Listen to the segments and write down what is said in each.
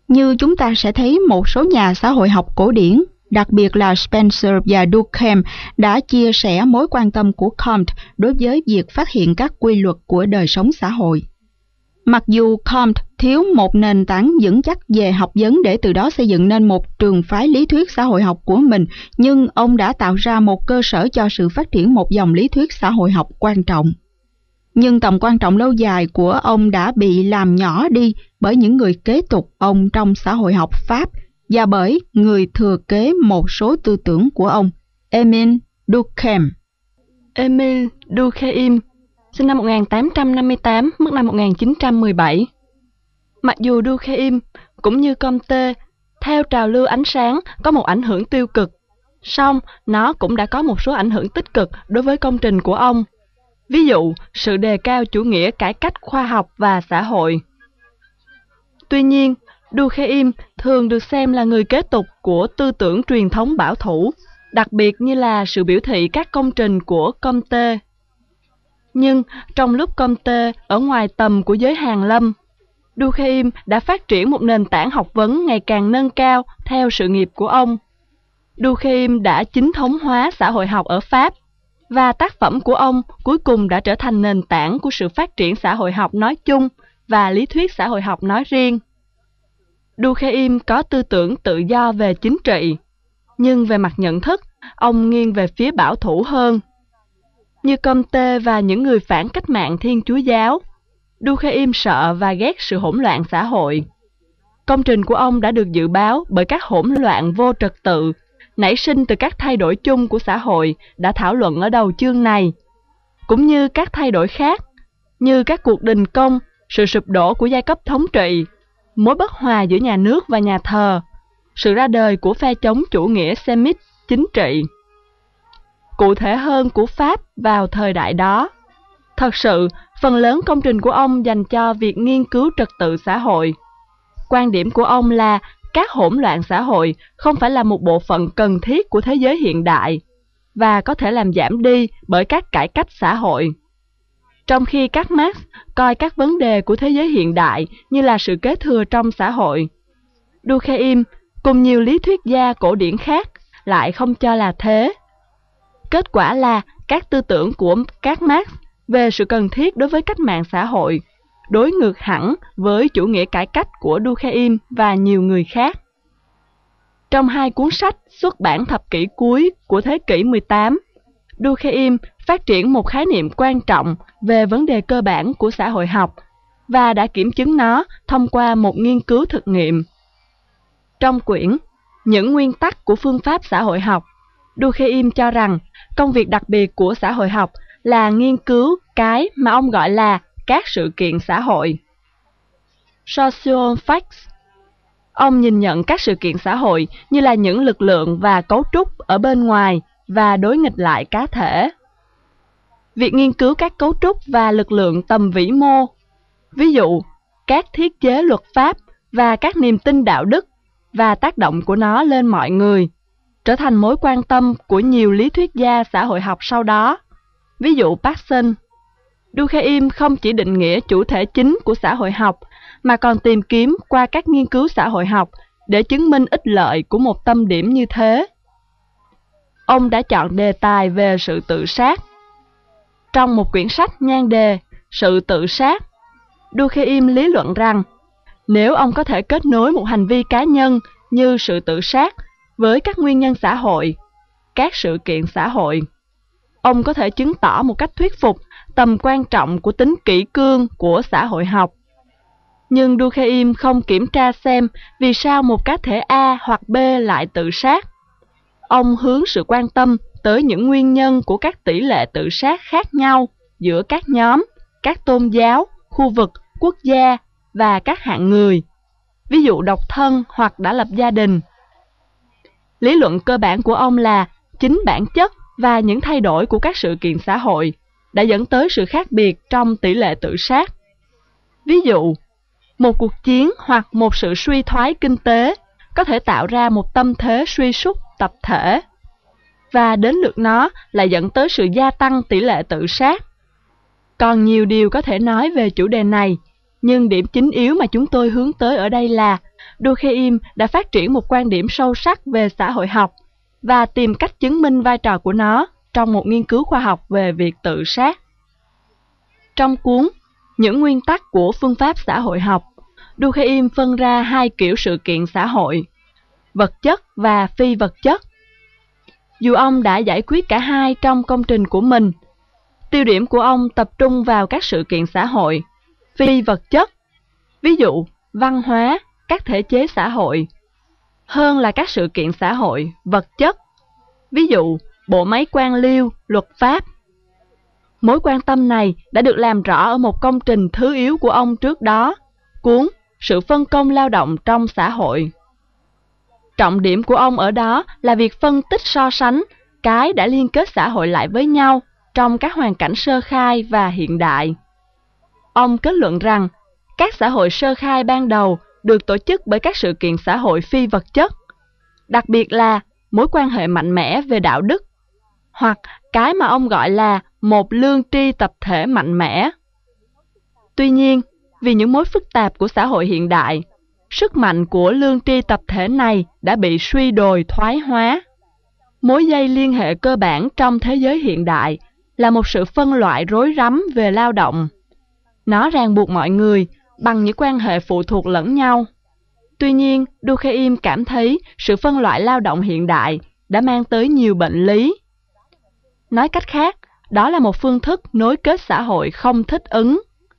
Như chúng ta sẽ thấy, một số nhà xã hội học cổ điển, đặc biệt là Spencer và Durkheim, đã chia sẻ mối quan tâm của Comte đối với việc phát hiện các quy luật của đời sống xã hội. Mặc dù Comte thiếu một nền tảng vững chắc về học vấn để từ đó xây dựng nên một trường phái lý thuyết xã hội học của mình, nhưng ông đã tạo ra một cơ sở cho sự phát triển một dòng lý thuyết xã hội học quan trọng. Nhưng tầm quan trọng lâu dài của ông đã bị làm nhỏ đi bởi những người kế tục ông trong xã hội học Pháp và bởi người thừa kế một số tư tưởng của ông, Émile Durkheim. Émile Durkheim sinh năm 1858, mất năm 1917. Mặc dù Durkheim, cũng như Comte, theo trào lưu ánh sáng có một ảnh hưởng tiêu cực, song nó cũng đã có một số ảnh hưởng tích cực đối với công trình của ông. Ví dụ, sự đề cao chủ nghĩa cải cách khoa học và xã hội. Tuy nhiên, Durkheim thường được xem là người kế tục của tư tưởng truyền thống bảo thủ, đặc biệt như là sự biểu thị các công trình của Comte. Nhưng trong lúc Comte ở ngoài tầm của giới hàn lâm, Durkheim đã phát triển một nền tảng học vấn ngày càng nâng cao theo sự nghiệp của ông. Durkheim đã chính thống hóa xã hội học ở Pháp, và tác phẩm của ông cuối cùng đã trở thành nền tảng của sự phát triển xã hội học nói chung và lý thuyết xã hội học nói riêng. Durkheim có tư tưởng tự do về chính trị, nhưng về mặt nhận thức, ông nghiêng về phía bảo thủ hơn. Như Comte và những người phản cách mạng Thiên Chúa giáo, Durkheim sợ và ghét sự hỗn loạn xã hội. Công trình của ông đã được dự báo bởi các hỗn loạn vô trật tự, nảy sinh từ các thay đổi chung của xã hội đã thảo luận ở đầu chương này, cũng như các thay đổi khác, như các cuộc đình công, sự sụp đổ của giai cấp thống trị, mối bất hòa giữa nhà nước và nhà thờ, sự ra đời của phe chống chủ nghĩa Semite chính trị. Cụ thể hơn của Pháp vào thời đại đó, thật sự, phần lớn công trình của ông dành cho việc nghiên cứu trật tự xã hội. Quan điểm của ông là các hỗn loạn xã hội không phải là một bộ phận cần thiết của thế giới hiện đại và có thể làm giảm đi bởi các cải cách xã hội. Trong khi các Marx coi các vấn đề của thế giới hiện đại như là sự kế thừa trong xã hội, Durkheim cùng nhiều lý thuyết gia cổ điển khác lại không cho là thế. Kết quả là các tư tưởng của các Marx về sự cần thiết đối với cách mạng xã hội đối ngược hẳn với chủ nghĩa cải cách của Durkheim và nhiều người khác. Trong hai cuốn sách xuất bản thập kỷ cuối của thế kỷ 18, Durkheim phát triển một khái niệm quan trọng về vấn đề cơ bản của xã hội học và đã kiểm chứng nó thông qua một nghiên cứu thực nghiệm. Trong quyển Những nguyên tắc của phương pháp xã hội học, Durkheim cho rằng công việc đặc biệt của xã hội học là nghiên cứu cái mà ông gọi là các sự kiện xã hội, social facts. Ông nhìn nhận các sự kiện xã hội như là những lực lượng và cấu trúc ở bên ngoài và đối nghịch lại cá thể. Việc nghiên cứu các cấu trúc và lực lượng tầm vĩ mô, ví dụ các thiết chế luật pháp và các niềm tin đạo đức và tác động của nó lên mọi người, trở thành mối quan tâm của nhiều lý thuyết gia xã hội học sau đó, ví dụ Bergson. Durkheim không chỉ định nghĩa chủ thể chính của xã hội học, mà còn tìm kiếm qua các nghiên cứu xã hội học để chứng minh ích lợi của một tâm điểm như thế. Ông đã chọn đề tài về sự tự sát. Trong một quyển sách nhan đề Sự tự sát, Durkheim lý luận rằng nếu ông có thể kết nối một hành vi cá nhân như sự tự sát với các nguyên nhân xã hội, các sự kiện xã hội, ông có thể chứng tỏ một cách thuyết phục tầm quan trọng của tính kỷ cương của xã hội học. Nhưng Durkheim không kiểm tra xem vì sao một cá thể A hoặc B lại tự sát. Ông hướng sự quan tâm tới những nguyên nhân của các tỷ lệ tự sát khác nhau giữa các nhóm, các tôn giáo, khu vực, quốc gia và các hạng người, ví dụ độc thân hoặc đã lập gia đình. Lý luận cơ bản của ông là chính bản chất và những thay đổi của các sự kiện xã hội đã dẫn tới sự khác biệt trong tỷ lệ tự sát. Ví dụ, một cuộc chiến hoặc một sự suy thoái kinh tế có thể tạo ra một tâm thế suy sút tập thể, và đến lượt nó lại dẫn tới sự gia tăng tỷ lệ tự sát. Còn nhiều điều có thể nói về chủ đề này, nhưng điểm chính yếu mà chúng tôi hướng tới ở đây là Durkheim đã phát triển một quan điểm sâu sắc về xã hội học và tìm cách chứng minh vai trò của nó trong một nghiên cứu khoa học về việc tự sát. Trong cuốn Những nguyên tắc của phương pháp xã hội học, Durkheim phân ra hai kiểu sự kiện xã hội, vật chất và phi vật chất. Dù ông đã giải quyết cả hai trong công trình của mình, tiêu điểm của ông tập trung vào các sự kiện xã hội phi vật chất, ví dụ văn hóa, các thể chế xã hội, hơn là các sự kiện xã hội vật chất, ví dụ bộ máy quan liêu, luật pháp. Mối quan tâm này đã được làm rõ ở một công trình thứ yếu của ông trước đó, cuốn Sự phân công lao động trong xã hội. Trọng điểm của ông ở đó là việc phân tích so sánh cái đã liên kết xã hội lại với nhau trong các hoàn cảnh sơ khai và hiện đại. Ông kết luận rằng các xã hội sơ khai ban đầu được tổ chức bởi các sự kiện xã hội phi vật chất, đặc biệt là mối quan hệ mạnh mẽ về đạo đức, hoặc cái mà ông gọi là một lương tri tập thể mạnh mẽ. Tuy nhiên, vì những mối phức tạp của xã hội hiện đại, sức mạnh của lương tri tập thể này đã bị suy đồi thoái hóa. Mối dây liên hệ cơ bản trong thế giới hiện đại là một sự phân loại rối rắm về lao động. Nó ràng buộc mọi người bằng những quan hệ phụ thuộc lẫn nhau. Tuy nhiên, Durkheim cảm thấy sự phân loại lao động hiện đại đã mang tới nhiều bệnh lý. Nói cách khác, đó là một phương thức nối kết xã hội không thích ứng.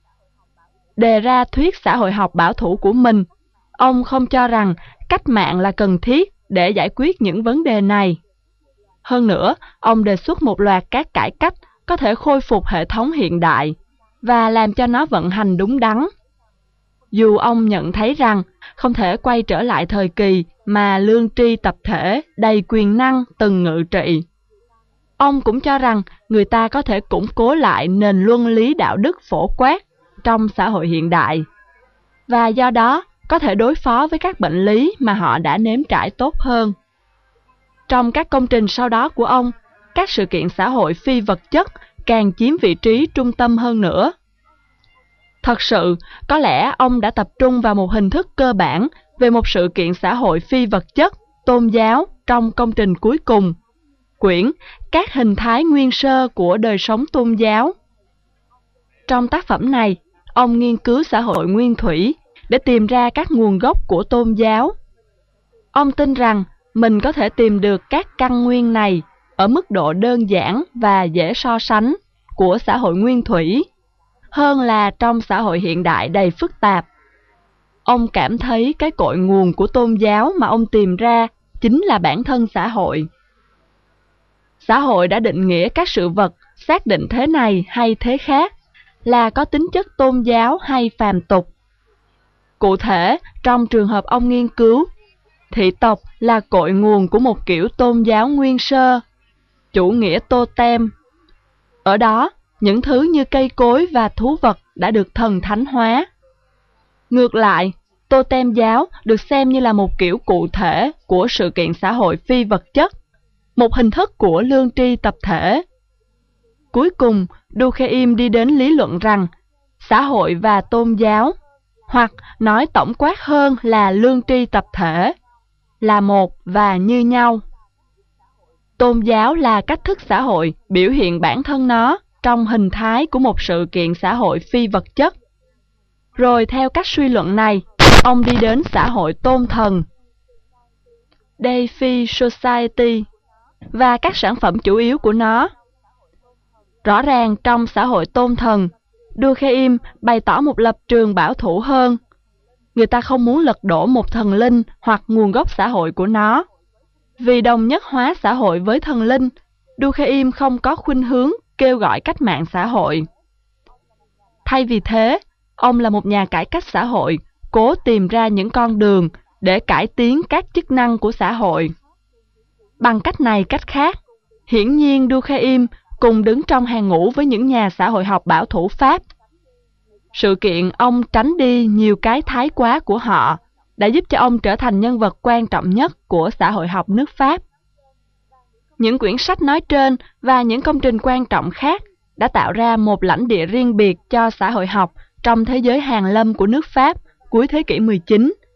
Đề ra thuyết xã hội học bảo thủ của mình, ông không cho rằng cách mạng là cần thiết để giải quyết những vấn đề này. Hơn nữa, ông đề xuất một loạt các cải cách có thể khôi phục hệ thống hiện đại và làm cho nó vận hành đúng đắn. Dù ông nhận thấy rằng không thể quay trở lại thời kỳ mà lương tri tập thể đầy quyền năng từng ngự trị, ông cũng cho rằng người ta có thể củng cố lại nền luân lý đạo đức phổ quát trong xã hội hiện đại, và do đó có thể đối phó với các bệnh lý mà họ đã nếm trải tốt hơn. Trong các công trình sau đó của ông, các sự kiện xã hội phi vật chất càng chiếm vị trí trung tâm hơn nữa. Thật sự, có lẽ ông đã tập trung vào một hình thức cơ bản về một sự kiện xã hội phi vật chất, tôn giáo trong công trình cuối cùng, quyển Các hình thái nguyên sơ của đời sống tôn giáo. Trong tác phẩm này, ông nghiên cứu xã hội nguyên thủy để tìm ra các nguồn gốc của tôn giáo. Ông tin rằng mình có thể tìm được các căn nguyên này ở mức độ đơn giản và dễ so sánh của xã hội nguyên thủy, hơn là trong xã hội hiện đại đầy phức tạp. Ông cảm thấy cái cội nguồn của tôn giáo mà ông tìm ra chính là bản thân xã hội. Xã hội đã định nghĩa các sự vật xác định thế này hay thế khác là có tính chất tôn giáo hay phàm tục. Cụ thể, trong trường hợp ông nghiên cứu, thị tộc là cội nguồn của một kiểu tôn giáo nguyên sơ, chủ nghĩa totem. Ở đó, những thứ như cây cối và thú vật đã được thần thánh hóa. Ngược lại, totem giáo được xem như là một kiểu cụ thể của sự kiện xã hội phi vật chất, một hình thức của lương tri tập thể. Cuối cùng, Durkheim đi đến lý luận rằng xã hội và tôn giáo, hoặc nói tổng quát hơn là lương tri tập thể, là một và như nhau. Tôn giáo là cách thức xã hội biểu hiện bản thân nó trong hình thái của một sự kiện xã hội phi vật chất. Rồi theo cách suy luận này, ông đi đến xã hội tôn thần, Deified Society, và các sản phẩm chủ yếu của nó. Rõ ràng trong xã hội tôn thần, Durkheim bày tỏ một lập trường bảo thủ hơn. Người ta không muốn lật đổ một thần linh hoặc nguồn gốc xã hội của nó. Vì đồng nhất hóa xã hội với thần linh, Durkheim không có khuynh hướng kêu gọi cách mạng xã hội. Thay vì thế, ông là một nhà cải cách xã hội, cố tìm ra những con đường để cải tiến các chức năng của xã hội. Bằng cách này cách khác, hiển nhiên Durkheim cùng đứng trong hàng ngũ với những nhà xã hội học bảo thủ Pháp. Sự kiện ông tránh đi nhiều cái thái quá của họ đã giúp cho ông trở thành nhân vật quan trọng nhất của xã hội học nước Pháp. Những quyển sách nói trên và những công trình quan trọng khác đã tạo ra một lãnh địa riêng biệt cho xã hội học trong thế giới hàn lâm của nước Pháp cuối thế kỷ 19.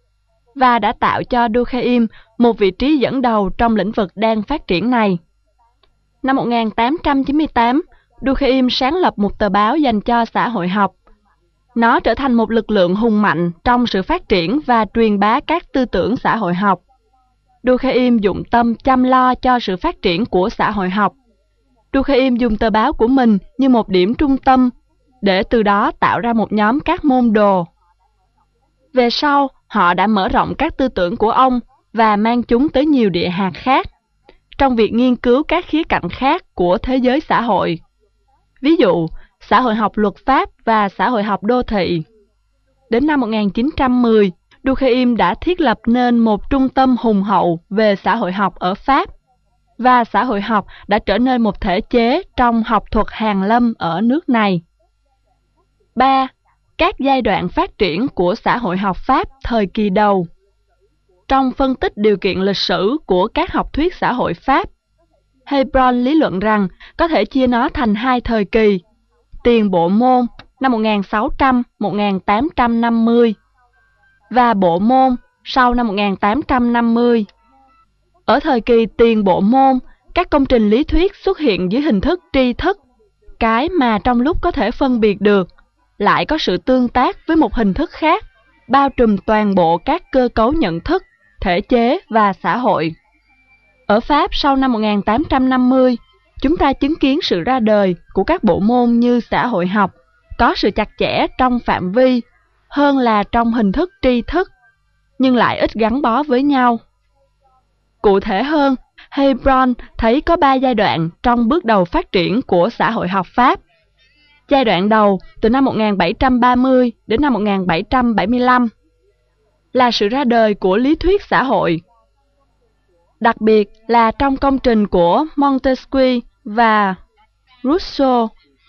và đã tạo cho Durkheim một vị trí dẫn đầu trong lĩnh vực đang phát triển này. Năm 1898, Durkheim sáng lập một tờ báo dành cho xã hội học. Nó trở thành một lực lượng hùng mạnh trong sự phát triển và truyền bá các tư tưởng xã hội học. Durkheim dụng tâm chăm lo cho sự phát triển của xã hội học. Durkheim dùng tờ báo của mình như một điểm trung tâm, để từ đó tạo ra một nhóm các môn đồ. Về sau, họ đã mở rộng các tư tưởng của ông và mang chúng tới nhiều địa hạt khác, trong việc nghiên cứu các khía cạnh khác của thế giới xã hội. Ví dụ, xã hội học luật pháp và xã hội học đô thị. Đến năm 1910, Durkheim đã thiết lập nên một trung tâm hùng hậu về xã hội học ở Pháp, và xã hội học đã trở nên một thể chế trong học thuật hàn lâm ở nước này. 3. Các giai đoạn phát triển của xã hội học Pháp thời kỳ đầu. Trong phân tích điều kiện lịch sử của các học thuyết xã hội Pháp, Hebron lý luận rằng có thể chia nó thành hai thời kỳ: tiền bộ môn năm 1600-1850 và bộ môn sau năm 1850. Ở thời kỳ tiền bộ môn, các công trình lý thuyết xuất hiện dưới hình thức tri thức, cái mà trong lúc có thể phân biệt được, lại có sự tương tác với một hình thức khác, bao trùm toàn bộ các cơ cấu nhận thức, thể chế và xã hội. Ở Pháp sau năm 1850, chúng ta chứng kiến sự ra đời của các bộ môn như xã hội học, có sự chặt chẽ trong phạm vi hơn là trong hình thức tri thức, nhưng lại ít gắn bó với nhau. Cụ thể hơn, Hebron thấy có 3 giai đoạn trong bước đầu phát triển của xã hội học Pháp. Giai đoạn đầu từ năm 1730 đến năm 1775 là sự ra đời của lý thuyết xã hội, đặc biệt là trong công trình của Montesquieu và Rousseau,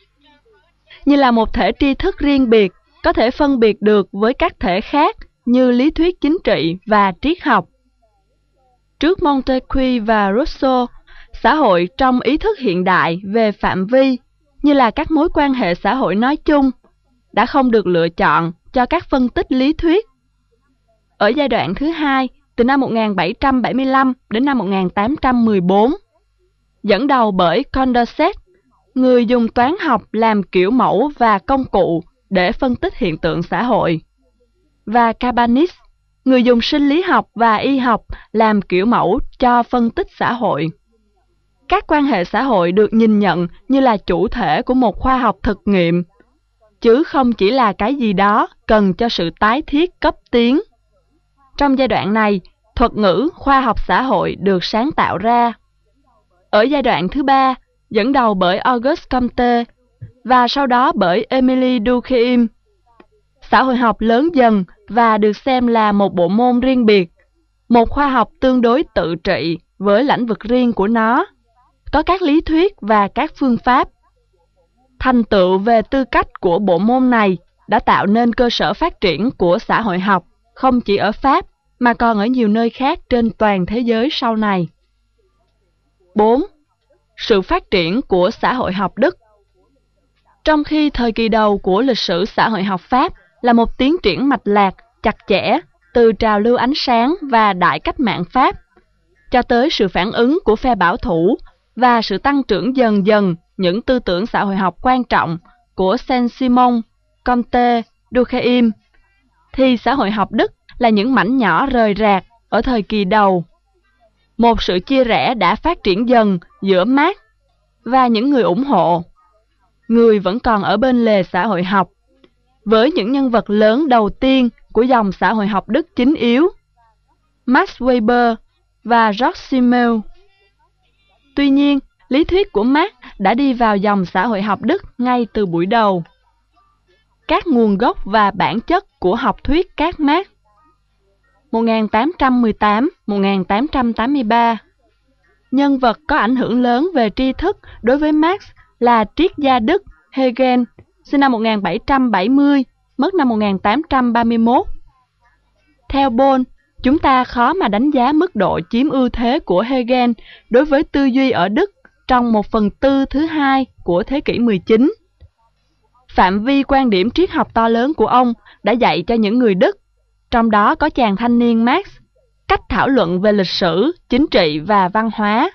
như là một thể tri thức riêng biệt, có thể phân biệt được với các thể khác như lý thuyết chính trị và triết học. Trước Montesquieu và Rousseau, xã hội trong ý thức hiện đại về phạm vi, như là các mối quan hệ xã hội nói chung, đã không được lựa chọn cho các phân tích lý thuyết. Ở giai đoạn thứ hai, từ năm 1775 đến năm 1814, dẫn đầu bởi Condorcet, người dùng toán học làm kiểu mẫu và công cụ để phân tích hiện tượng xã hội, và Cabanis, người dùng sinh lý học và y học làm kiểu mẫu cho phân tích xã hội. Các quan hệ xã hội được nhìn nhận như là chủ thể của một khoa học thực nghiệm, chứ không chỉ là cái gì đó cần cho sự tái thiết cấp tiến. Trong giai đoạn này, thuật ngữ khoa học xã hội được sáng tạo ra. Ở giai đoạn thứ ba, dẫn đầu bởi Auguste Comte và sau đó bởi Émile Durkheim, xã hội học lớn dần và được xem là một bộ môn riêng biệt, một khoa học tương đối tự trị với lĩnh vực riêng của nó, có các lý thuyết và các phương pháp. Thành tựu về tư cách của bộ môn này đã tạo nên cơ sở phát triển của xã hội học, không chỉ ở Pháp mà còn ở nhiều nơi khác trên toàn thế giới sau này. 4. Sự phát triển của xã hội học Đức. Trong khi thời kỳ đầu của lịch sử xã hội học Pháp là một tiến triển mạch lạc, chặt chẽ từ trào lưu ánh sáng và đại cách mạng Pháp, cho tới sự phản ứng của phe bảo thủ và sự tăng trưởng dần dần những tư tưởng xã hội học quan trọng của Saint-Simon, Comte, Durkheim, thì xã hội học Đức là những mảnh nhỏ rời rạc ở thời kỳ đầu. Một sự chia rẽ đã phát triển dần giữa Marx và những người ủng hộ. Người vẫn còn ở bên lề xã hội học, với những nhân vật lớn đầu tiên của dòng xã hội học Đức chính yếu, Max Weber và George Simmel. Tuy nhiên, lý thuyết của Marx đã đi vào dòng xã hội học Đức ngay từ buổi đầu. Các nguồn gốc và bản chất của học thuyết các Marx 1818-1883. Nhân vật có ảnh hưởng lớn về tri thức đối với Marx là triết gia Đức Hegel, sinh năm 1770, mất năm 1831. Theo Boll, chúng ta khó mà đánh giá mức độ chiếm ưu thế của Hegel đối với tư duy ở Đức trong 1/4 thứ hai của thế kỷ 19. Phạm vi quan điểm triết học to lớn của ông đã dạy cho những người Đức trong đó có chàng thanh niên Marx, cách thảo luận về lịch sử, chính trị và văn hóa.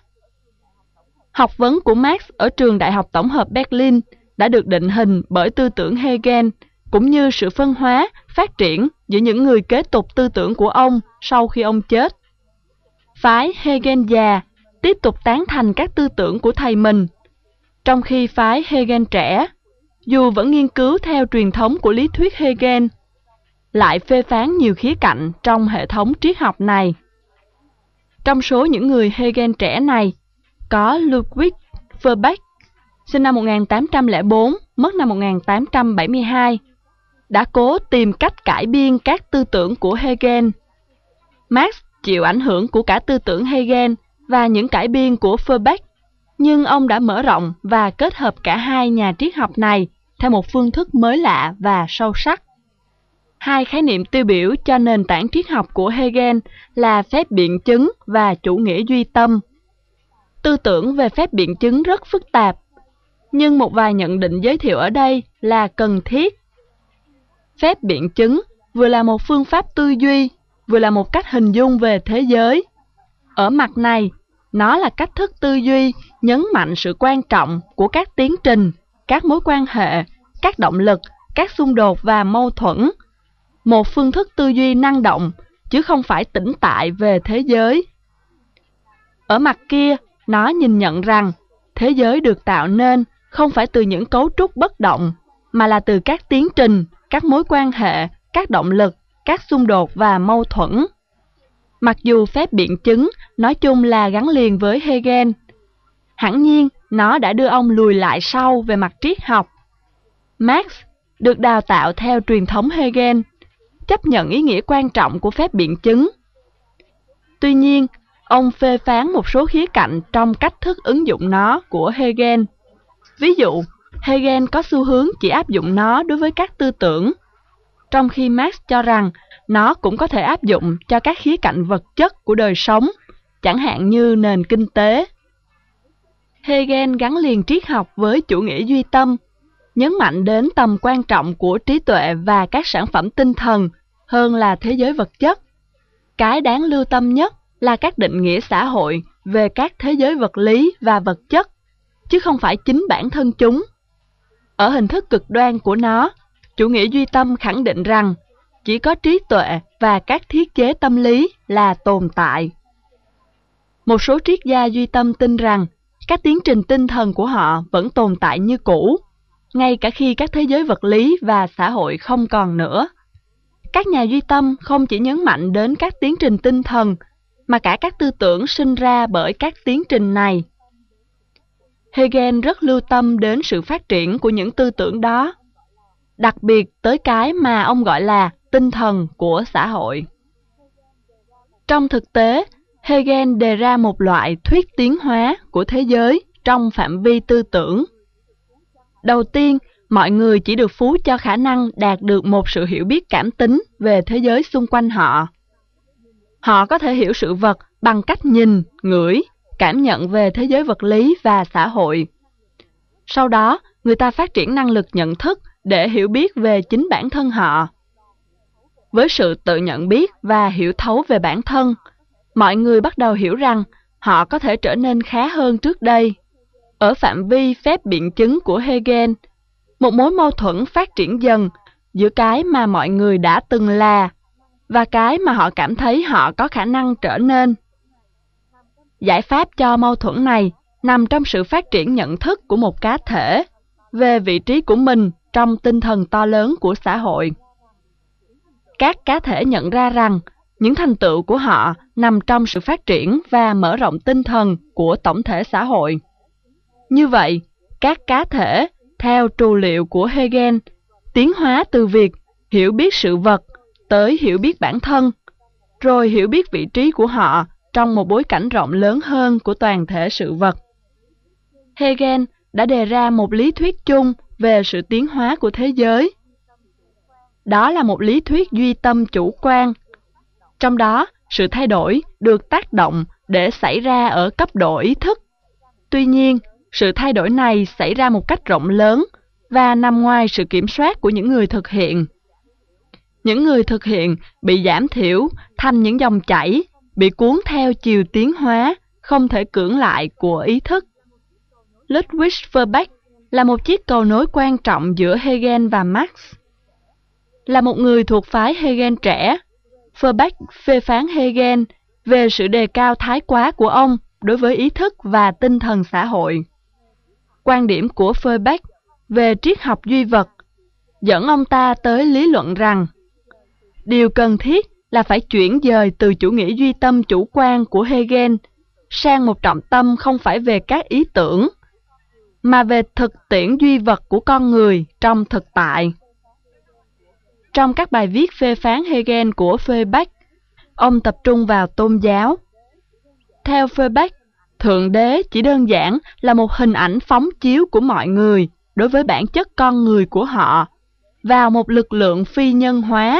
Học vấn của Marx ở trường Đại học Tổng hợp Berlin đã được định hình bởi tư tưởng Hegel, cũng như sự phân hóa, phát triển giữa những người kế tục tư tưởng của ông sau khi ông chết. Phái Hegel già tiếp tục tán thành các tư tưởng của thầy mình, trong khi phái Hegel trẻ, dù vẫn nghiên cứu theo truyền thống của lý thuyết Hegel, lại phê phán nhiều khía cạnh trong hệ thống triết học này. Trong số những người Hegel trẻ này, có Ludwig Feuerbach, sinh năm 1804, mất năm 1872, đã cố tìm cách cải biên các tư tưởng của Hegel. Marx chịu ảnh hưởng của cả tư tưởng Hegel và những cải biên của Feuerbach, nhưng ông đã mở rộng và kết hợp cả hai nhà triết học này theo một phương thức mới lạ và sâu sắc. Hai khái niệm tiêu biểu cho nền tảng triết học của Hegel là phép biện chứng và chủ nghĩa duy tâm. Tư tưởng về phép biện chứng rất phức tạp, nhưng một vài nhận định giới thiệu ở đây là cần thiết. Phép biện chứng vừa là một phương pháp tư duy, vừa là một cách hình dung về thế giới. Ở mặt này, nó là cách thức tư duy nhấn mạnh sự quan trọng của các tiến trình, các mối quan hệ, các động lực, các xung đột và mâu thuẫn. Một phương thức tư duy năng động, chứ không phải tĩnh tại về thế giới. Ở mặt kia, nó nhìn nhận rằng thế giới được tạo nên không phải từ những cấu trúc bất động, mà là từ các tiến trình, các mối quan hệ, các động lực, các xung đột và mâu thuẫn. Mặc dù phép biện chứng nói chung là gắn liền với Hegel, hẳn nhiên nó đã đưa ông lùi lại sau về mặt triết học. Marx được đào tạo theo truyền thống Hegel, chấp nhận ý nghĩa quan trọng của phép biện chứng. Tuy nhiên, ông phê phán một số khía cạnh trong cách thức ứng dụng nó của Hegel. Ví dụ, Hegel có xu hướng chỉ áp dụng nó đối với các tư tưởng, trong khi Marx cho rằng nó cũng có thể áp dụng cho các khía cạnh vật chất của đời sống, chẳng hạn như nền kinh tế. Hegel gắn liền triết học với chủ nghĩa duy tâm, nhấn mạnh đến tầm quan trọng của trí tuệ và các sản phẩm tinh thần hơn là thế giới vật chất. Cái đáng lưu tâm nhất là các định nghĩa xã hội về các thế giới vật lý và vật chất, chứ không phải chính bản thân chúng. Ở hình thức cực đoan của nó, chủ nghĩa duy tâm khẳng định rằng chỉ có trí tuệ và các thiết chế tâm lý là tồn tại. Một số triết gia duy tâm tin rằng các tiến trình tinh thần của họ vẫn tồn tại như cũ, ngay cả khi các thế giới vật lý và xã hội không còn nữa. Các nhà duy tâm không chỉ nhấn mạnh đến các tiến trình tinh thần, mà cả các tư tưởng sinh ra bởi các tiến trình này. Hegel rất lưu tâm đến sự phát triển của những tư tưởng đó, đặc biệt tới cái mà ông gọi là tinh thần của xã hội. Trong thực tế, Hegel đề ra một loại thuyết tiến hóa của thế giới trong phạm vi tư tưởng. Đầu tiên, mọi người chỉ được phú cho khả năng đạt được một sự hiểu biết cảm tính về thế giới xung quanh họ. Họ có thể hiểu sự vật bằng cách nhìn, ngửi, cảm nhận về thế giới vật lý và xã hội. Sau đó, người ta phát triển năng lực nhận thức để hiểu biết về chính bản thân họ. Với sự tự nhận biết và hiểu thấu về bản thân, mọi người bắt đầu hiểu rằng họ có thể trở nên khá hơn trước đây. Ở phạm vi phép biện chứng của Hegel, một mối mâu thuẫn phát triển dần giữa cái mà mọi người đã từng là và cái mà họ cảm thấy họ có khả năng trở nên. Giải pháp cho mâu thuẫn này nằm trong sự phát triển nhận thức của một cá thể về vị trí của mình trong tinh thần to lớn của xã hội. Các cá thể nhận ra rằng những thành tựu của họ nằm trong sự phát triển và mở rộng tinh thần của tổng thể xã hội. Như vậy, các cá thể, theo trù liệu của Hegel, tiến hóa từ việc hiểu biết sự vật tới hiểu biết bản thân, rồi hiểu biết vị trí của họ trong một bối cảnh rộng lớn hơn của toàn thể sự vật. Hegel đã đề ra một lý thuyết chung về sự tiến hóa của thế giới. Đó là một lý thuyết duy tâm chủ quan. Trong đó, sự thay đổi được tác động để xảy ra ở cấp độ ý thức. Tuy nhiên, sự thay đổi này xảy ra một cách rộng lớn và nằm ngoài sự kiểm soát của những người thực hiện. những người thực hiện bị giảm thiểu thành những dòng chảy, bị cuốn theo chiều tiến hóa, không thể cưỡng lại của ý thức. Ludwig Feuerbach là một chiếc cầu nối quan trọng giữa Hegel và Marx. Là một người thuộc phái Hegel trẻ, Feuerbach phê phán Hegel về sự đề cao thái quá của ông đối với ý thức và tinh thần xã hội. Quan điểm của Feuerbach về triết học duy vật dẫn ông ta tới lý luận rằng điều cần thiết là phải chuyển dời từ chủ nghĩa duy tâm chủ quan của Hegel sang một trọng tâm không phải về các ý tưởng, mà về thực tiễn duy vật của con người trong thực tại. Trong các bài viết phê phán Hegel của Feuerbach, ông tập trung vào tôn giáo. Theo Feuerbach, Thượng Đế chỉ đơn giản là một hình ảnh phóng chiếu của mọi người đối với bản chất con người của họ, vào một lực lượng phi nhân hóa.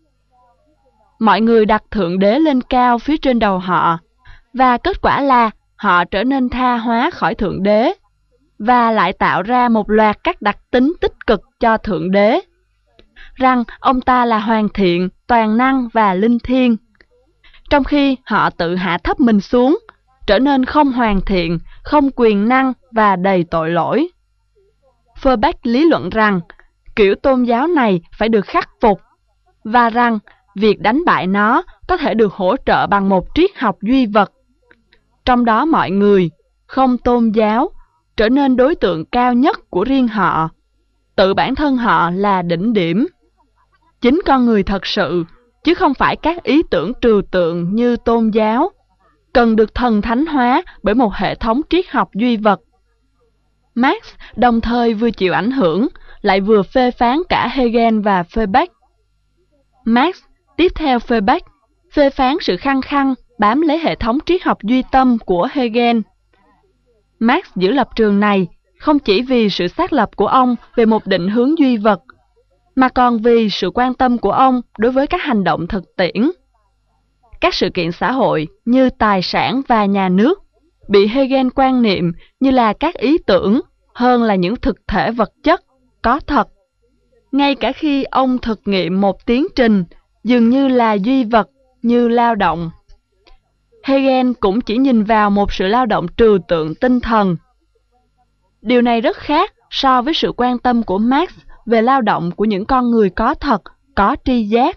Mọi người đặt Thượng Đế lên cao phía trên đầu họ, và kết quả là họ trở nên tha hóa khỏi Thượng Đế, và lại tạo ra một loạt các đặc tính tích cực cho Thượng Đế, rằng ông ta là hoàn thiện, toàn năng và linh thiêng, trong khi họ tự hạ thấp mình xuống, trở nên không hoàn thiện, không quyền năng và đầy tội lỗi. Feuerbach lý luận rằng kiểu tôn giáo này phải được khắc phục, và rằng việc đánh bại nó có thể được hỗ trợ bằng một triết học duy vật, trong đó mọi người, không tôn giáo, trở nên đối tượng cao nhất của riêng họ, tự bản thân họ là đỉnh điểm. Chính con người thật sự, chứ không phải các ý tưởng trừu tượng như tôn giáo, cần được thần thánh hóa bởi một hệ thống triết học duy vật. Marx đồng thời vừa chịu ảnh hưởng, lại vừa phê phán cả Hegel và Feuerbach. Marx tiếp theo Feuerbach, phê phán sự khăng khăng bám lấy hệ thống triết học duy tâm của Hegel. Marx giữ lập trường này không chỉ vì sự xác lập của ông về một định hướng duy vật, mà còn vì sự quan tâm của ông đối với các hành động thực tiễn. Các sự kiện xã hội như tài sản và nhà nước bị Hegel quan niệm như là các ý tưởng hơn là những thực thể vật chất, có thật. Ngay cả khi ông thực nghiệm một tiến trình dường như là duy vật như lao động, Hegel cũng chỉ nhìn vào một sự lao động trừu tượng tinh thần. Điều này rất khác so với sự quan tâm của Marx về lao động của những con người có thật, có tri giác.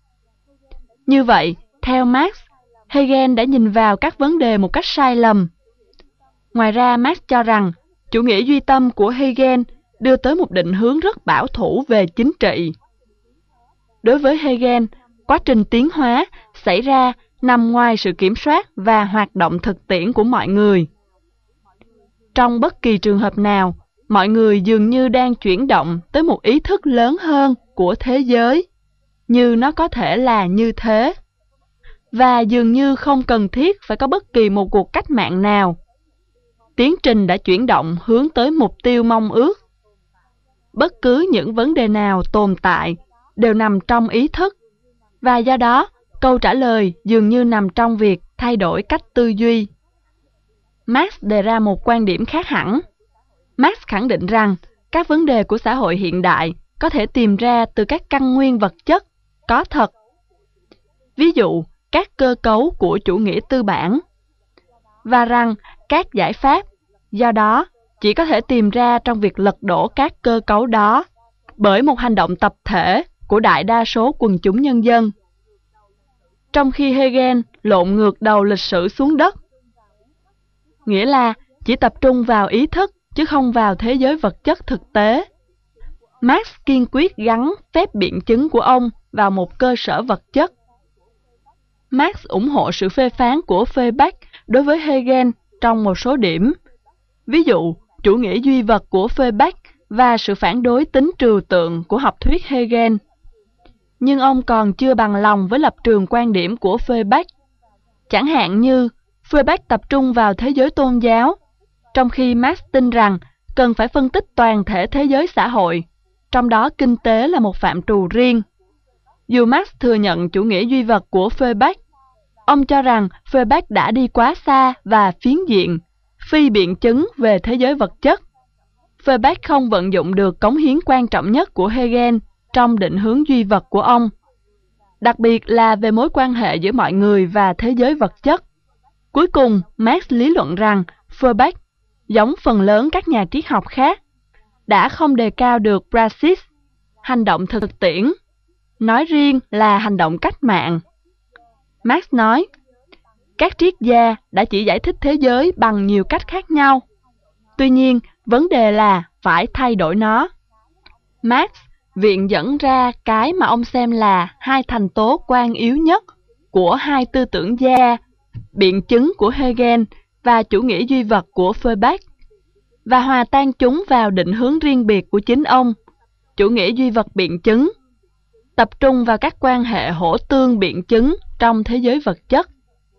Như vậy, theo Marx, Hegel đã nhìn vào các vấn đề một cách sai lầm. Ngoài ra, Marx cho rằng chủ nghĩa duy tâm của Hegel đưa tới một định hướng rất bảo thủ về chính trị. Đối với Hegel, quá trình tiến hóa xảy ra nằm ngoài sự kiểm soát và hoạt động thực tiễn của mọi người. Trong bất kỳ trường hợp nào, mọi người dường như đang chuyển động tới một ý thức lớn hơn của thế giới, như nó có thể là như thế, và dường như không cần thiết phải có bất kỳ một cuộc cách mạng nào. Tiến trình đã chuyển động hướng tới mục tiêu mong ước. Bất cứ những vấn đề nào tồn tại đều nằm trong ý thức, và do đó câu trả lời dường như nằm trong việc thay đổi cách tư duy. Marx đề ra một quan điểm khác hẳn. Marx khẳng định rằng các vấn đề của xã hội hiện đại có thể tìm ra từ các căn nguyên vật chất, có thật. Ví dụ, các cơ cấu của chủ nghĩa tư bản. Và rằng các giải pháp, do đó, chỉ có thể tìm ra trong việc lật đổ các cơ cấu đó bởi một hành động tập thể của đại đa số quần chúng nhân dân. Trong khi Hegel lộn ngược đầu lịch sử xuống đất, nghĩa là chỉ tập trung vào ý thức chứ không vào thế giới vật chất thực tế. Marx kiên quyết gắn phép biện chứng của ông vào một cơ sở vật chất. Marx ủng hộ sự phê phán của Feuerbach đối với Hegel trong một số điểm, ví dụ chủ nghĩa duy vật của Feuerbach và sự phản đối tính trừu tượng của học thuyết Hegel. Nhưng ông còn chưa bằng lòng với lập trường quan điểm của Feuerbach. Chẳng hạn như Feuerbach tập trung vào thế giới tôn giáo, trong khi Marx tin rằng cần phải phân tích toàn thể thế giới xã hội, trong đó kinh tế là một phạm trù riêng. Dù Marx thừa nhận chủ nghĩa duy vật của Feuerbach, ông cho rằng Feuerbach đã đi quá xa và phiến diện, phi biện chứng về thế giới vật chất. Feuerbach không vận dụng được cống hiến quan trọng nhất của Hegel trong định hướng duy vật của ông, đặc biệt là về mối quan hệ giữa mọi người và thế giới vật chất. Cuối cùng, Marx lý luận rằng Feuerbach, giống phần lớn các nhà triết học khác, đã không đề cao được praxis, hành động thực tiễn, nói riêng là hành động cách mạng. Marx nói, các triết gia đã chỉ giải thích thế giới bằng nhiều cách khác nhau. Tuy nhiên, vấn đề là phải thay đổi nó. Marx viện dẫn ra cái mà ông xem là hai thành tố quan yếu nhất của hai tư tưởng gia, biện chứng của Hegel và chủ nghĩa duy vật của Feuerbach, và hòa tan chúng vào định hướng riêng biệt của chính ông, chủ nghĩa duy vật biện chứng, tập trung vào các quan hệ hỗ tương biện chứng trong thế giới vật chất.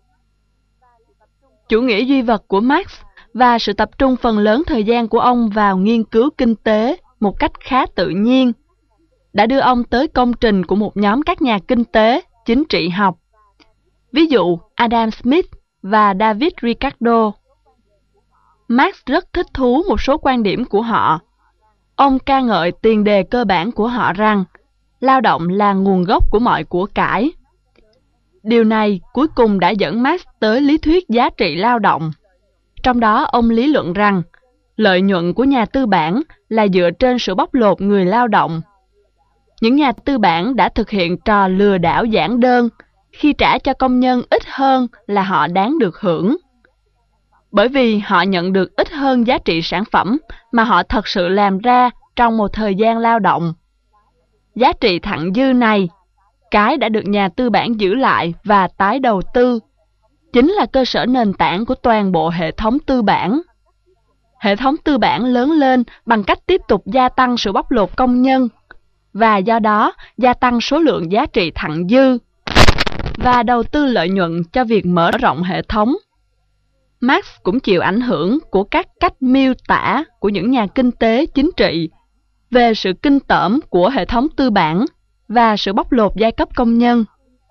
Chủ nghĩa duy vật của Marx và sự tập trung phần lớn thời gian của ông vào nghiên cứu kinh tế một cách khá tự nhiên đã đưa ông tới công trình của một nhóm các nhà kinh tế, chính trị học, ví dụ Adam Smith và David Ricardo. Marx rất thích thú một số quan điểm của họ. Ông ca ngợi tiền đề cơ bản của họ rằng lao động là nguồn gốc của mọi của cải. Điều này cuối cùng đã dẫn Marx tới lý thuyết giá trị lao động. Trong đó ông lý luận rằng lợi nhuận của nhà tư bản là dựa trên sự bóc lột người lao động. Những nhà tư bản đã thực hiện trò lừa đảo giản đơn khi trả cho công nhân ít hơn là họ đáng được hưởng. Bởi vì họ nhận được ít hơn giá trị sản phẩm mà họ thật sự làm ra trong một thời gian lao động. Giá trị thặng dư này, cái đã được nhà tư bản giữ lại và tái đầu tư, chính là cơ sở nền tảng của toàn bộ hệ thống tư bản. Hệ thống tư bản lớn lên bằng cách tiếp tục gia tăng sự bóc lột công nhân, và do đó gia tăng số lượng giá trị thặng dư, và đầu tư lợi nhuận cho việc mở rộng hệ thống. Marx cũng chịu ảnh hưởng của các cách miêu tả của những nhà kinh tế chính trị về sự kinh tởm của hệ thống tư bản và sự bóc lột giai cấp công nhân.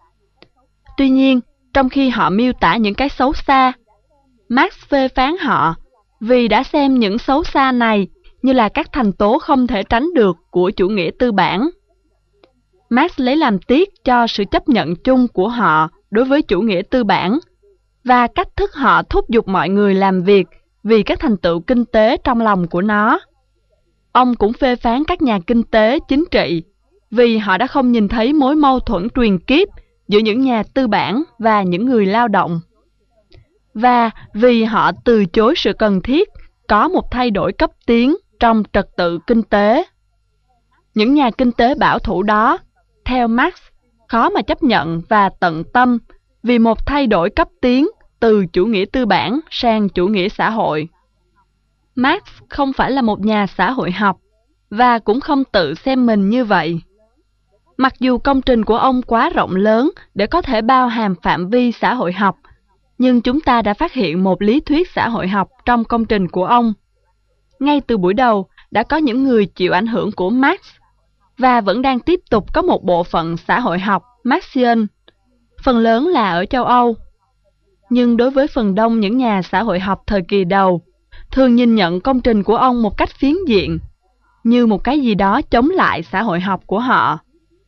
Tuy nhiên, trong khi họ miêu tả những cái xấu xa, Marx phê phán họ vì đã xem những xấu xa này như là các thành tố không thể tránh được của chủ nghĩa tư bản. Marx lấy làm tiếc cho sự chấp nhận chung của họ đối với chủ nghĩa tư bản và cách thức họ thúc giục mọi người làm việc vì các thành tựu kinh tế trong lòng của nó. Ông cũng phê phán các nhà kinh tế chính trị vì họ đã không nhìn thấy mối mâu thuẫn truyền kiếp giữa những nhà tư bản và những người lao động, và vì họ từ chối sự cần thiết có một thay đổi cấp tiến trong trật tự kinh tế. Những nhà kinh tế bảo thủ đó, theo Marx, khó mà chấp nhận và tận tâm vì một thay đổi cấp tiến từ chủ nghĩa tư bản sang chủ nghĩa xã hội. Marx không phải là một nhà xã hội học và cũng không tự xem mình như vậy. Mặc dù công trình của ông quá rộng lớn để có thể bao hàm phạm vi xã hội học, nhưng chúng ta đã phát hiện một lý thuyết xã hội học trong công trình của ông. Ngay từ buổi đầu đã có những người chịu ảnh hưởng của Marx và vẫn đang tiếp tục có một bộ phận xã hội học Marxian, phần lớn là ở châu Âu. Nhưng đối với phần đông những nhà xã hội học thời kỳ đầu, thường nhìn nhận công trình của ông một cách phiến diện, như một cái gì đó chống lại xã hội học của họ.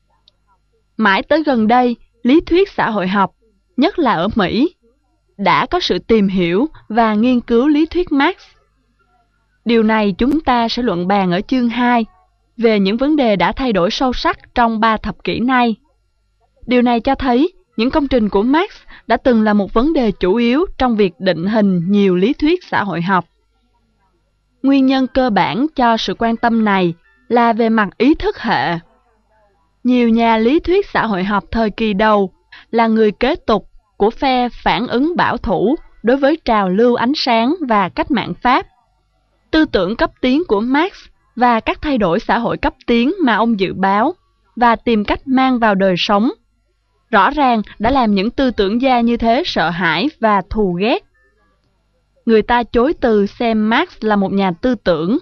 Mãi tới gần đây, lý thuyết xã hội học, nhất là ở Mỹ, đã có sự tìm hiểu và nghiên cứu lý thuyết Marx. Điều này chúng ta sẽ luận bàn ở chương 2 về những vấn đề đã thay đổi sâu sắc trong 3 thập kỷ nay. Điều này cho thấy những công trình của Marx đã từng là một vấn đề chủ yếu trong việc định hình nhiều lý thuyết xã hội học. Nguyên nhân cơ bản cho sự quan tâm này là về mặt ý thức hệ. Nhiều nhà lý thuyết xã hội học thời kỳ đầu là người kế tục của phe phản ứng bảo thủ đối với trào lưu ánh sáng và cách mạng Pháp. Tư tưởng cấp tiến của Marx và các thay đổi xã hội cấp tiến mà ông dự báo và tìm cách mang vào đời sống, rõ ràng đã làm những tư tưởng gia như thế sợ hãi và thù ghét. Người ta chối từ xem Marx là một nhà tư tưởng.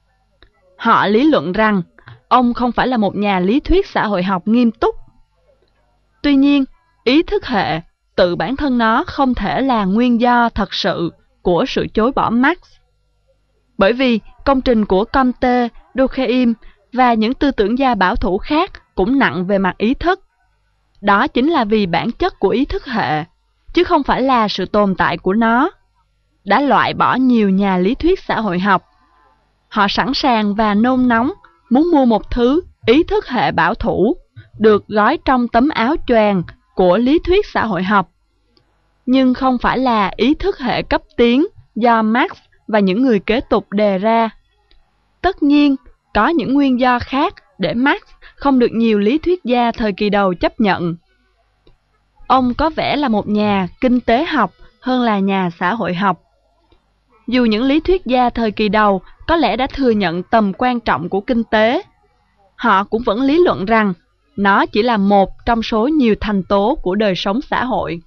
Họ lý luận rằng ông không phải là một nhà lý thuyết xã hội học nghiêm túc. Tuy nhiên, ý thức hệ tự bản thân nó không thể là nguyên do thật sự của sự chối bỏ Marx. Bởi vì công trình của Comte, Durkheim và những tư tưởng gia bảo thủ khác cũng nặng về mặt ý thức. Đó chính là vì bản chất của ý thức hệ, chứ không phải là sự tồn tại của nó, đã loại bỏ nhiều nhà lý thuyết xã hội học. Họ sẵn sàng và nôn nóng muốn mua một thứ ý thức hệ bảo thủ, được gói trong tấm áo choàng của lý thuyết xã hội học, nhưng không phải là ý thức hệ cấp tiến do Marx và những người kế tục đề ra. Tất nhiên, có những nguyên do khác để Marx không được nhiều lý thuyết gia thời kỳ đầu chấp nhận. Ông có vẻ là một nhà kinh tế học hơn là nhà xã hội học. Dù những lý thuyết gia thời kỳ đầu có lẽ đã thừa nhận tầm quan trọng của kinh tế, họ cũng vẫn lý luận rằng nó chỉ là một trong số nhiều thành tố của đời sống xã hội.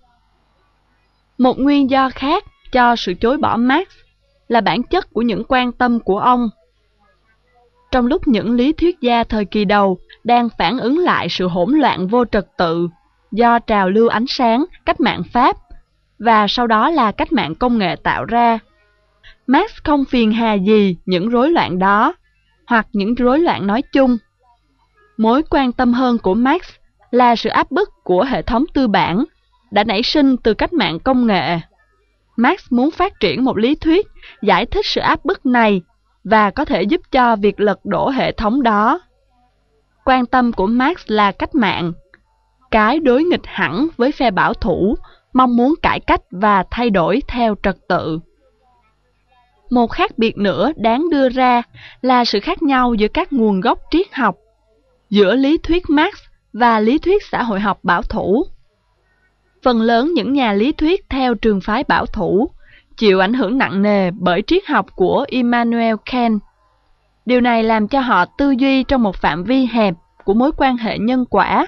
Một nguyên do khác cho sự chối bỏ Marx là bản chất của những quan tâm của ông. Trong lúc những lý thuyết gia thời kỳ đầu đang phản ứng lại sự hỗn loạn vô trật tự do trào lưu ánh sáng, cách mạng Pháp và sau đó là cách mạng công nghệ tạo ra, Marx không phiền hà gì những rối loạn đó, hoặc những rối loạn nói chung. Mối quan tâm hơn của Marx là sự áp bức của hệ thống tư bản đã nảy sinh từ cách mạng công nghệ. Marx muốn phát triển một lý thuyết giải thích sự áp bức này và có thể giúp cho việc lật đổ hệ thống đó. Quan tâm của Marx là cách mạng, cái đối nghịch hẳn với phe bảo thủ, mong muốn cải cách và thay đổi theo trật tự. Một khác biệt nữa đáng đưa ra là sự khác nhau giữa các nguồn gốc triết học, giữa lý thuyết Marx và lý thuyết xã hội học bảo thủ. Phần lớn những nhà lý thuyết theo trường phái bảo thủ chịu ảnh hưởng nặng nề bởi triết học của Immanuel Kant. Điều này làm cho họ tư duy trong một phạm vi hẹp của mối quan hệ nhân quả.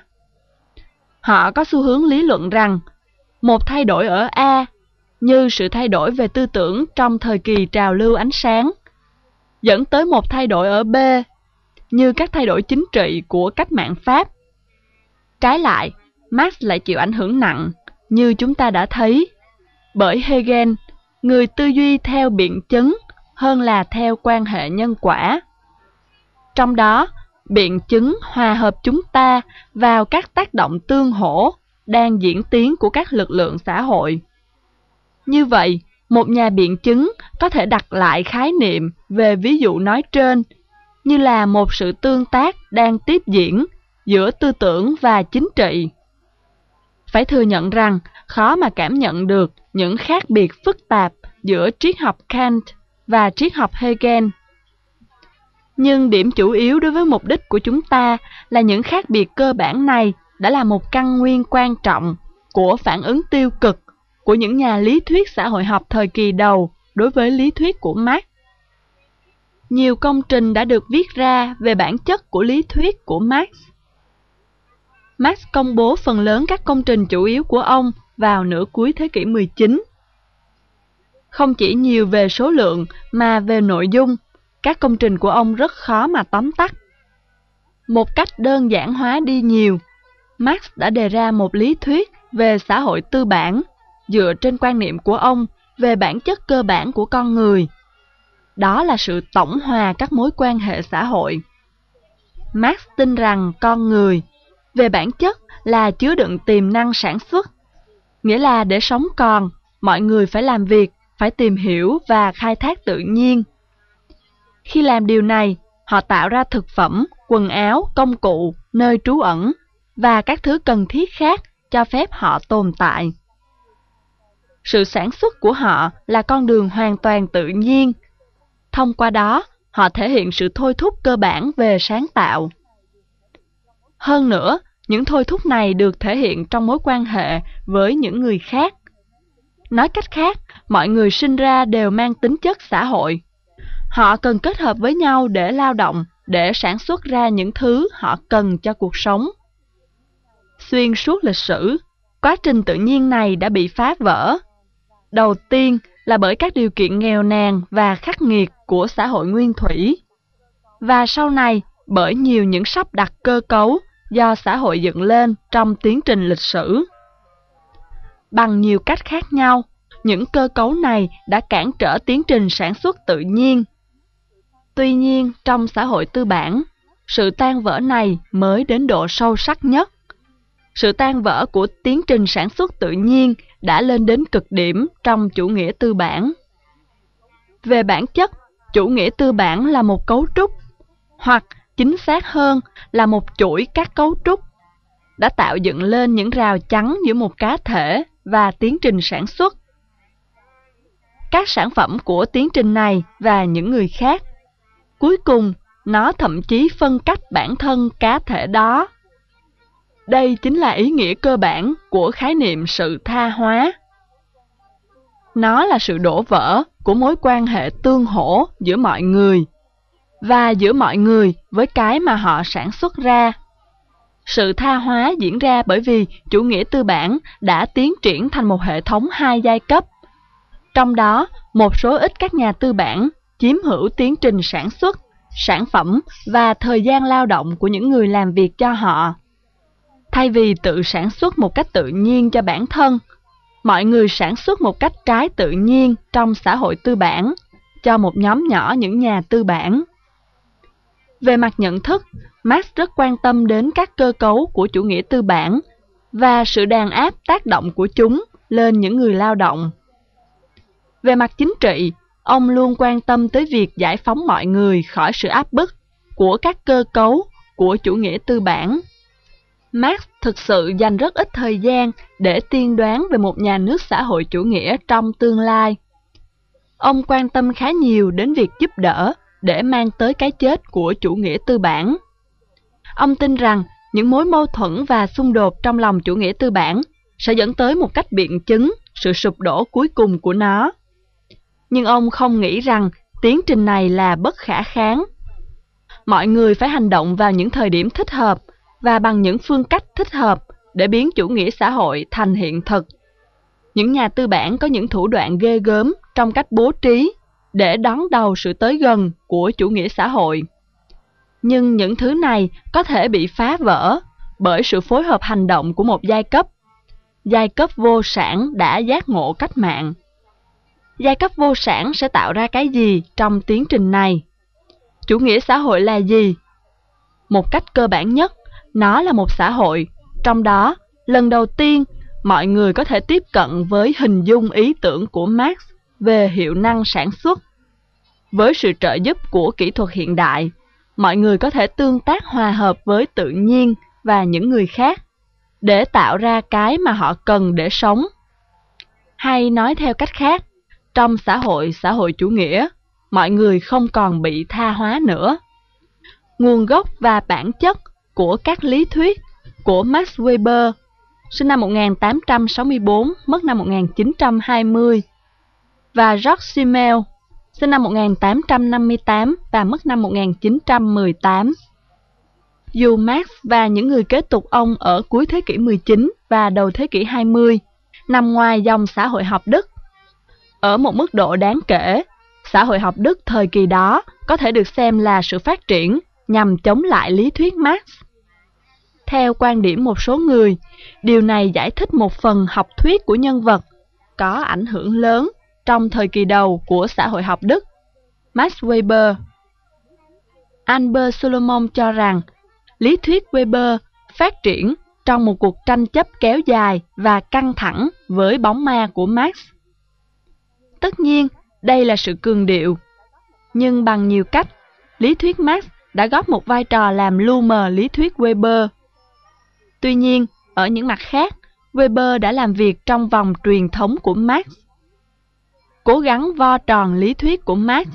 Họ có xu hướng lý luận rằng một thay đổi ở A, như sự thay đổi về tư tưởng trong thời kỳ trào lưu ánh sáng, dẫn tới một thay đổi ở B, như các thay đổi chính trị của cách mạng Pháp. Trái lại, Marx lại chịu ảnh hưởng nặng, như chúng ta đã thấy, bởi Hegel, người tư duy theo biện chứng hơn là theo quan hệ nhân quả. Trong đó, biện chứng hòa hợp chúng ta vào các tác động tương hỗ đang diễn tiến của các lực lượng xã hội. Như vậy, một nhà biện chứng có thể đặt lại khái niệm về ví dụ nói trên như là một sự tương tác đang tiếp diễn giữa tư tưởng và chính trị. Phải thừa nhận rằng khó mà cảm nhận được những khác biệt phức tạp giữa triết học Kant và triết học Hegel. Nhưng điểm chủ yếu đối với mục đích của chúng ta là những khác biệt cơ bản này đã là một căn nguyên quan trọng của phản ứng tiêu cực của những nhà lý thuyết xã hội học thời kỳ đầu đối với lý thuyết của Marx. Nhiều công trình đã được viết ra về bản chất của lý thuyết của Marx. Marx công bố phần lớn các công trình chủ yếu của ông vào nửa cuối thế kỷ 19. Không chỉ nhiều về số lượng mà về nội dung, các công trình của ông rất khó mà tóm tắt. Một cách đơn giản hóa đi nhiều, Marx đã đề ra một lý thuyết về xã hội tư bản dựa trên quan niệm của ông về bản chất cơ bản của con người. Đó là sự tổng hòa các mối quan hệ xã hội. Marx tin rằng con người, về bản chất là chứa đựng tiềm năng sản xuất, nghĩa là để sống còn, mọi người phải làm việc, phải tìm hiểu và khai thác tự nhiên. Khi làm điều này, họ tạo ra thực phẩm, quần áo, công cụ, nơi trú ẩn và các thứ cần thiết khác cho phép họ tồn tại. Sự sản xuất của họ là con đường hoàn toàn tự nhiên. Thông qua đó, họ thể hiện sự thôi thúc cơ bản về sáng tạo. Hơn nữa, những thôi thúc này được thể hiện trong mối quan hệ với những người khác. Nói cách khác, mọi người sinh ra đều mang tính chất xã hội. Họ cần kết hợp với nhau để lao động, để sản xuất ra những thứ họ cần cho cuộc sống. Xuyên suốt lịch sử, quá trình tự nhiên này đã bị phá vỡ. Đầu tiên là bởi các điều kiện nghèo nàn và khắc nghiệt của xã hội nguyên thủy. Và sau này bởi nhiều những sắp đặt cơ cấu do xã hội dựng lên trong tiến trình lịch sử. Bằng nhiều cách khác nhau, những cơ cấu này đã cản trở tiến trình sản xuất tự nhiên. Tuy nhiên, trong xã hội tư bản, sự tan vỡ này mới đến độ sâu sắc nhất. sự tan vỡ của tiến trình sản xuất tự nhiên đã lên đến cực điểm trong chủ nghĩa tư bản. Về bản chất, chủ nghĩa tư bản là một cấu trúc, hoặc chính xác hơn là một chuỗi các cấu trúc, đã tạo dựng lên những rào chắn giữa một cá thể và tiến trình sản xuất. Các sản phẩm của tiến trình này và những người khác. Cuối cùng, nó thậm chí phân cách bản thân cá thể đó. Đây chính là ý nghĩa cơ bản của khái niệm sự tha hóa. Nó là sự đổ vỡ của mối quan hệ tương hỗ giữa mọi người, và giữa mọi người với cái mà họ sản xuất ra. Sự tha hóa diễn ra bởi vì chủ nghĩa tư bản đã tiến triển thành một hệ thống hai giai cấp. Trong đó, một số ít các nhà tư bản chiếm hữu tiến trình sản xuất, sản phẩm và thời gian lao động của những người làm việc cho họ. Thay vì tự sản xuất một cách tự nhiên cho bản thân, mọi người sản xuất một cách trái tự nhiên trong xã hội tư bản, cho một nhóm nhỏ những nhà tư bản. Về mặt nhận thức, Marx rất quan tâm đến các cơ cấu của chủ nghĩa tư bản và sự đàn áp tác động của chúng lên những người lao động. Về mặt chính trị, ông luôn quan tâm tới việc giải phóng mọi người khỏi sự áp bức của các cơ cấu của chủ nghĩa tư bản. Marx thực sự dành rất ít thời gian để tiên đoán về một nhà nước xã hội chủ nghĩa trong tương lai. Ông quan tâm khá nhiều đến việc giúp đỡ để mang tới cái chết của chủ nghĩa tư bản. Ông tin rằng những mối mâu thuẫn và xung đột trong lòng chủ nghĩa tư bản sẽ dẫn tới một cách biện chứng sự sụp đổ cuối cùng của nó. Nhưng ông không nghĩ rằng tiến trình này là bất khả kháng. Mọi người phải hành động vào những thời điểm thích hợp và bằng những phương cách thích hợp để biến chủ nghĩa xã hội thành hiện thực. Những nhà tư bản có những thủ đoạn ghê gớm trong cách bố trí để đón đầu sự tới gần của chủ nghĩa xã hội. Nhưng những thứ này có thể bị phá vỡ bởi sự phối hợp hành động của một giai cấp vô sản đã giác ngộ cách mạng. Giai cấp vô sản sẽ tạo ra cái gì trong tiến trình này? Chủ nghĩa xã hội là gì? Một cách cơ bản nhất, nó là một xã hội, trong đó, lần đầu tiên, mọi người có thể tiếp cận với hình dung ý tưởng của Marx về hiệu năng sản xuất. Với sự trợ giúp của kỹ thuật hiện đại, mọi người có thể tương tác hòa hợp với tự nhiên và những người khác để tạo ra cái mà họ cần để sống. Hay nói theo cách khác, trong xã hội chủ nghĩa, mọi người không còn bị tha hóa nữa. Nguồn gốc và bản chất của các lý thuyết của Max Weber, sinh năm 1864, mất năm 1920, và George Simmel, sinh năm 1858 và mất năm 1918. Dù Marx và những người kế tục ông ở cuối thế kỷ 19 và đầu thế kỷ 20 nằm ngoài dòng xã hội học Đức, ở một mức độ đáng kể, xã hội học Đức thời kỳ đó có thể được xem là sự phát triển nhằm chống lại lý thuyết Marx. Theo quan điểm một số người, điều này giải thích một phần học thuyết của nhân vật có ảnh hưởng lớn trong thời kỳ đầu của xã hội học Đức, Max Weber. Albert Solomon cho rằng, lý thuyết Weber phát triển trong một cuộc tranh chấp kéo dài và căng thẳng với bóng ma của Marx. Tất nhiên, đây là sự cường điệu, nhưng bằng nhiều cách, lý thuyết Marx đã góp một vai trò làm lu mờ lý thuyết Weber. Tuy nhiên, ở những mặt khác, Weber đã làm việc trong vòng truyền thống của Marx, cố gắng vo tròn lý thuyết của Marx.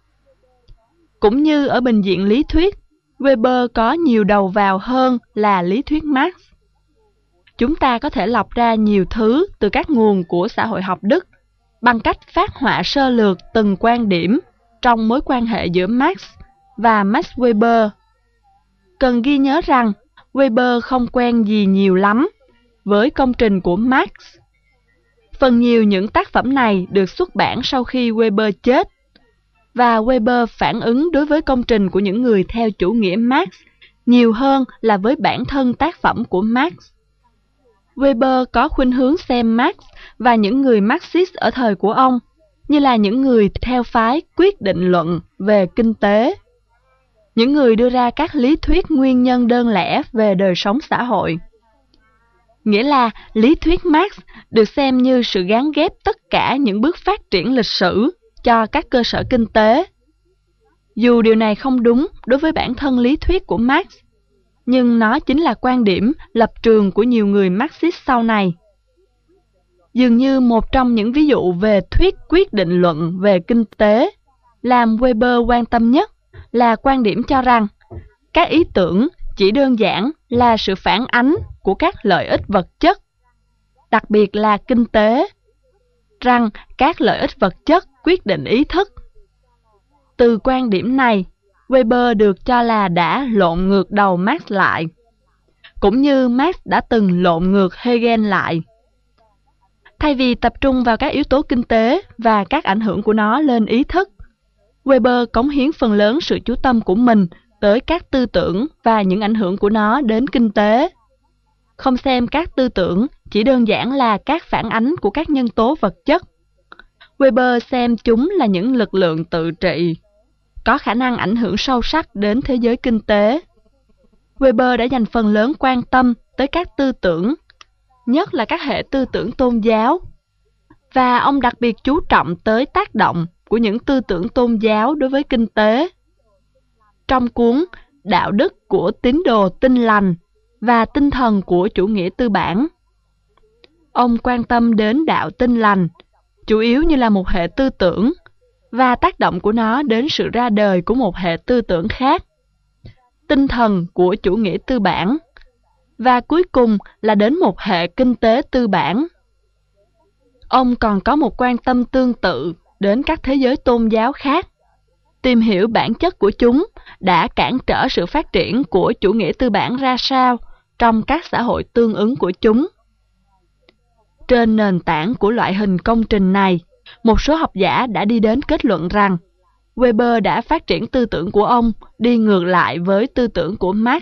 Cũng như ở bình diện lý thuyết, Weber có nhiều đầu vào hơn là lý thuyết Marx. Chúng ta có thể lọc ra nhiều thứ từ các nguồn của xã hội học Đức bằng cách phác họa sơ lược từng quan điểm trong mối quan hệ giữa Marx và Max Weber. Cần ghi nhớ rằng Weber không quen gì nhiều lắm với công trình của Marx. Phần nhiều những tác phẩm này được xuất bản sau khi Weber chết, và Weber phản ứng đối với công trình của những người theo chủ nghĩa Marx nhiều hơn là với bản thân tác phẩm của Marx. Weber có khuynh hướng xem Marx và những người Marxist ở thời của ông như là những người theo phái quyết định luận về kinh tế, những người đưa ra các lý thuyết nguyên nhân đơn lẻ về đời sống xã hội. nghĩa là lý thuyết Marx được xem như sự gán ghép tất cả những bước phát triển lịch sử cho các cơ sở kinh tế. Dù điều này không đúng đối với bản thân lý thuyết của Marx, nhưng nó chính là quan điểm, lập trường của nhiều người Marxist sau này. Dường như một trong những ví dụ về thuyết quyết định luận về kinh tế làm Weber quan tâm nhất là quan điểm cho rằng các ý tưởng chỉ đơn giản là sự phản ánh của các lợi ích vật chất, đặc biệt là kinh tế, rằng các lợi ích vật chất quyết định ý thức. Từ quan điểm này, Weber được cho là đã lộn ngược đầu Marx lại, cũng như Marx đã từng lộn ngược Hegel lại. Thay vì tập trung vào các yếu tố kinh tế và các ảnh hưởng của nó lên ý thức, Weber cống hiến phần lớn sự chú tâm của mình tới các tư tưởng và những ảnh hưởng của nó đến kinh tế. Không xem các tư tưởng chỉ đơn giản là các phản ánh của các nhân tố vật chất. Weber xem chúng là những lực lượng tự trị, có khả năng ảnh hưởng sâu sắc đến thế giới kinh tế. Weber đã dành phần lớn quan tâm tới các tư tưởng, nhất là các hệ tư tưởng tôn giáo, và ông đặc biệt chú trọng tới tác động của những tư tưởng tôn giáo đối với kinh tế. Trong cuốn Đạo đức của tín đồ Tin lành và Tinh thần của chủ nghĩa tư bản, ông quan tâm đến đạo Tin lành, chủ yếu như là một hệ tư tưởng, và tác động của nó đến sự ra đời của một hệ tư tưởng khác, tinh thần của chủ nghĩa tư bản, và cuối cùng là đến một hệ kinh tế tư bản. Ông còn có một quan tâm tương tự đến các thế giới tôn giáo khác. Tìm hiểu bản chất của chúng đã cản trở sự phát triển của chủ nghĩa tư bản ra sao trong các xã hội tương ứng của chúng. Trên nền tảng của loại hình công trình này, một số học giả đã đi đến kết luận rằng Weber đã phát triển tư tưởng của ông đi ngược lại với tư tưởng của Marx.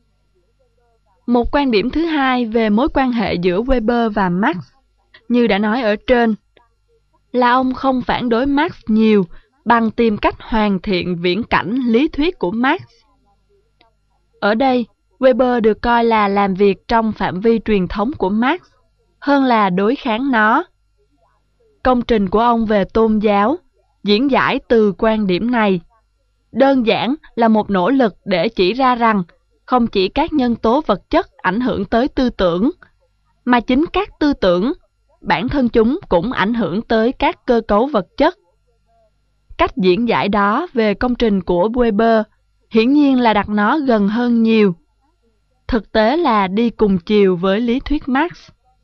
Một quan điểm thứ hai về mối quan hệ giữa Weber và Marx, như đã nói ở trên, là ông không phản đối Marx nhiều bằng tìm cách hoàn thiện viễn cảnh lý thuyết của Marx. Ở đây, Weber được coi là làm việc trong phạm vi truyền thống của Marx, hơn là đối kháng nó. Công trình của ông về tôn giáo diễn giải từ quan điểm này, đơn giản là một nỗ lực để chỉ ra rằng không chỉ các nhân tố vật chất ảnh hưởng tới tư tưởng, mà chính các tư tưởng, bản thân chúng cũng ảnh hưởng tới các cơ cấu vật chất. Cách diễn giải đó về công trình của Weber hiển nhiên là đặt nó gần hơn nhiều. Thực tế là đi cùng chiều với lý thuyết Marx.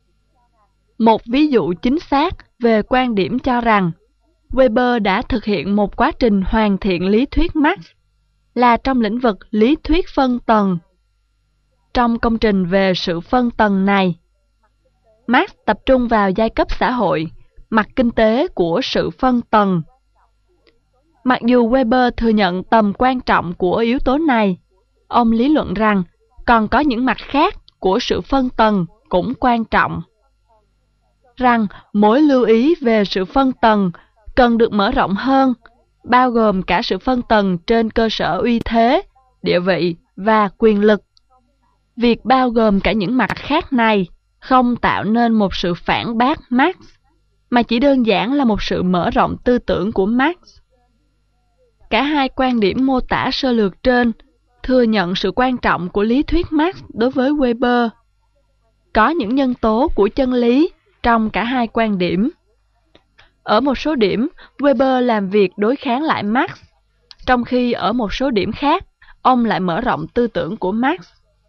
Một ví dụ chính xác về quan điểm cho rằng Weber đã thực hiện một quá trình hoàn thiện lý thuyết Marx là trong lĩnh vực lý thuyết phân tầng. Trong công trình về sự phân tầng này, Marx tập trung vào giai cấp xã hội, mặt kinh tế của sự phân tầng. Mặc dù Weber thừa nhận tầm quan trọng của yếu tố này, ông lý luận rằng còn có những mặt khác của sự phân tầng cũng quan trọng. Rằng mối lưu ý về sự phân tầng cần được mở rộng hơn, bao gồm cả sự phân tầng trên cơ sở uy thế, địa vị và quyền lực. Việc bao gồm cả những mặt khác này không tạo nên một sự phản bác Marx, mà chỉ đơn giản là một sự mở rộng tư tưởng của Marx. Cả hai quan điểm mô tả sơ lược trên thừa nhận sự quan trọng của lý thuyết Marx đối với Weber. Có những nhân tố của chân lý trong cả hai quan điểm. Ở một số điểm, Weber làm việc đối kháng lại Marx, trong khi ở một số điểm khác, ông lại mở rộng tư tưởng của Marx.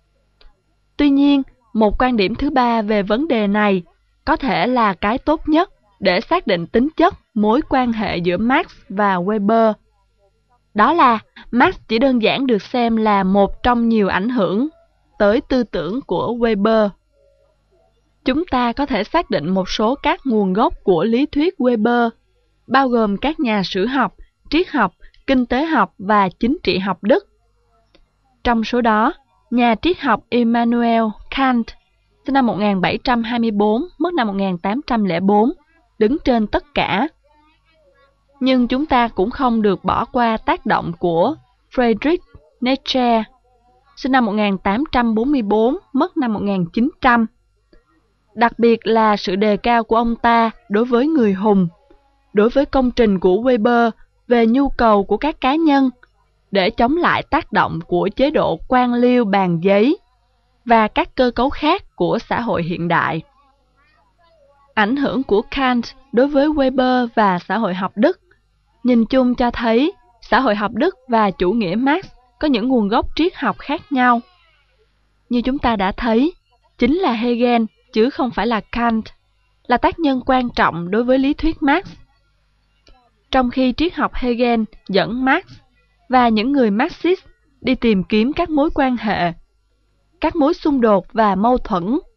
Tuy nhiên, một quan điểm thứ ba về vấn đề này có thể là cái tốt nhất để xác định tính chất mối quan hệ giữa Marx và Weber. Đó là Marx chỉ đơn giản được xem là một trong nhiều ảnh hưởng tới tư tưởng của Weber. Chúng ta có thể xác định một số các nguồn gốc của lý thuyết Weber, bao gồm các nhà sử học, triết học, kinh tế học và chính trị học Đức. Trong số đó, nhà triết học Immanuel Kant, sinh năm 1724, mất năm 1804, đứng trên tất cả. Nhưng chúng ta cũng không được bỏ qua tác động của Friedrich Nietzsche, sinh năm 1844, mất năm 1900, đặc biệt là sự đề cao của ông ta đối với người hùng, đối với công trình của Weber về nhu cầu của các cá nhân để chống lại tác động của chế độ quan liêu bàn giấy và các cơ cấu khác của xã hội hiện đại. Ảnh hưởng của Kant đối với Weber và xã hội học Đức nhìn chung cho thấy xã hội học Đức và chủ nghĩa Marx có những nguồn gốc triết học khác nhau. Như chúng ta đã thấy, chính là Hegel chứ không phải là Kant là tác nhân quan trọng đối với lý thuyết Marx. Trong khi triết học Hegel dẫn Marx và những người Marxist đi tìm kiếm các mối quan hệ, các mối xung đột và mâu thuẫn